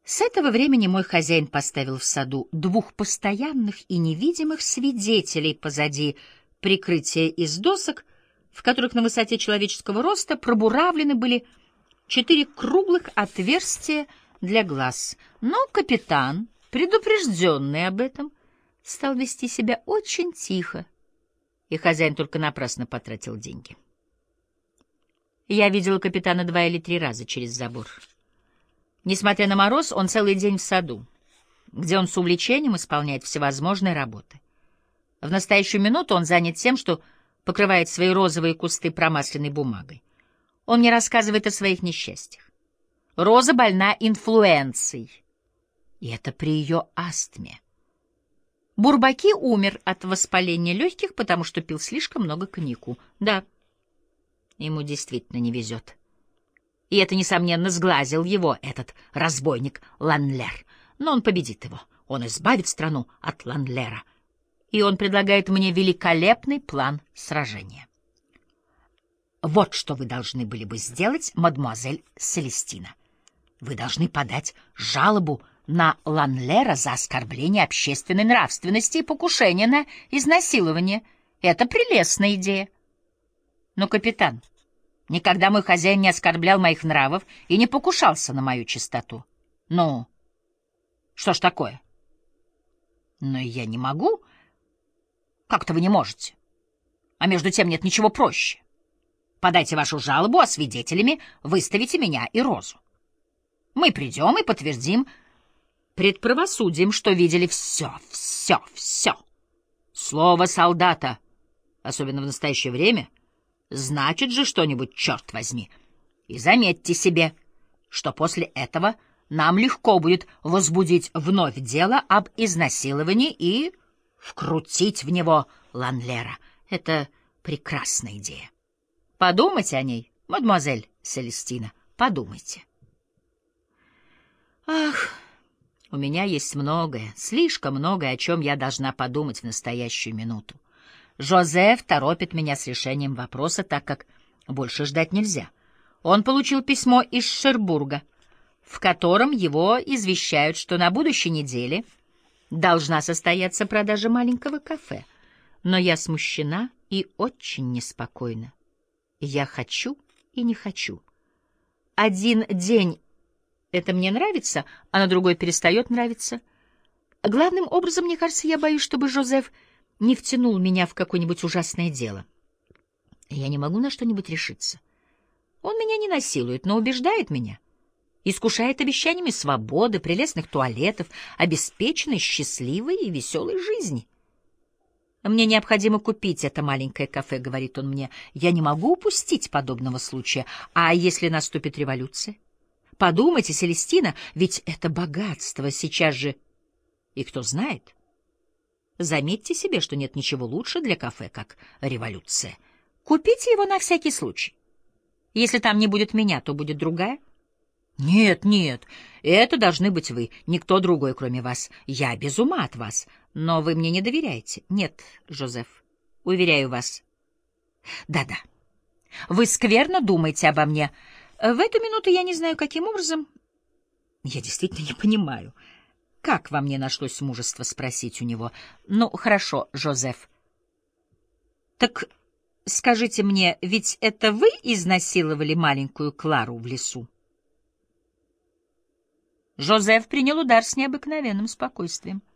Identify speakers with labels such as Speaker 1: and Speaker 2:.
Speaker 1: С этого времени мой хозяин поставил в саду двух постоянных и невидимых свидетелей позади прикрытия из досок, в которых на высоте человеческого роста пробуравлены были 4 круглых отверстия для глаз. Но капитан, предупрежденный об этом, стал вести себя очень тихо, и хозяин только напрасно потратил деньги. Я видела капитана 2 или 3 раза через забор. Несмотря на мороз, он целый день в саду, где он с увлечением исполняет всевозможные работы. В настоящую минуту он занят тем, что покрывает свои розовые кусты промасленной бумагой. Он мне рассказывает о своих несчастьях. Роза больна инфлюенцией, и это при ее астме. Бурбаки умер от воспаления легких, потому что пил слишком много коньяку. Да, ему действительно не везет. И это, несомненно, сглазил его этот разбойник Ланлер. Но он победит его. Он избавит страну от Ланлера. И он предлагает мне великолепный план сражения. Вот что вы должны были бы сделать, мадемуазель Селестина. Вы должны подать жалобу на Ланлера за оскорбление общественной нравственности и покушение на изнасилование. Это прелестная идея. Но, капитан, никогда мой хозяин не оскорблял моих нравов и не покушался на мою чистоту. Ну, что ж такое? Но я не могу. Как-то вы не можете. А между тем нет ничего проще. Подайте вашу жалобу, а свидетелями выставите меня и Розу. Мы придем и подтвердим пред правосудием, что видели все. Слово солдата, особенно в настоящее время, значит же что-нибудь, черт возьми. И заметьте себе, что после этого нам легко будет возбудить вновь дело об изнасиловании и вкрутить в него Ланлера. Это прекрасная идея. Подумайте о ней, мадемуазель Селестина, подумайте. Ах, у меня есть многое, слишком многое, о чем я должна подумать в настоящую минуту. Жозеф торопит меня с решением вопроса, так как больше ждать нельзя. Он получил письмо из Шербурга, в котором его извещают, что на будущей неделе должна состояться продажа маленького кафе. Но я смущена и очень неспокойна. Я хочу и не хочу. Один день это мне нравится, а на другой перестает нравиться. Главным образом, мне кажется, я боюсь, чтобы Жозеф не втянул меня в какое-нибудь ужасное дело. Я не могу на что-нибудь решиться. Он меня не насилует, но убеждает меня. Искушает обещаниями свободы, прелестных туалетов, обеспеченной, счастливой и веселой жизни. «Мне необходимо купить это маленькое кафе», — говорит он мне. «Я не могу упустить подобного случая. А если наступит революция? Подумайте, Селестина, ведь это богатство сейчас же... И кто знает? Заметьте себе, что нет ничего лучше для кафе, как революция. Купите его на всякий случай. Если там не будет меня, то будет другая». «Нет, нет, это должны быть вы, никто другой, кроме вас. Я без ума от вас, но вы мне не доверяете». «Нет, Жозеф, уверяю вас». «Да-да, вы скверно думаете обо мне. В эту минуту я не знаю, каким образом...» «Я действительно не понимаю, как во мне нашлось мужество спросить у него». «Ну, хорошо, Жозеф. Так скажите мне, ведь это вы изнасиловали маленькую Клару в лесу?» Жозеф принял удар с необыкновенным спокойствием.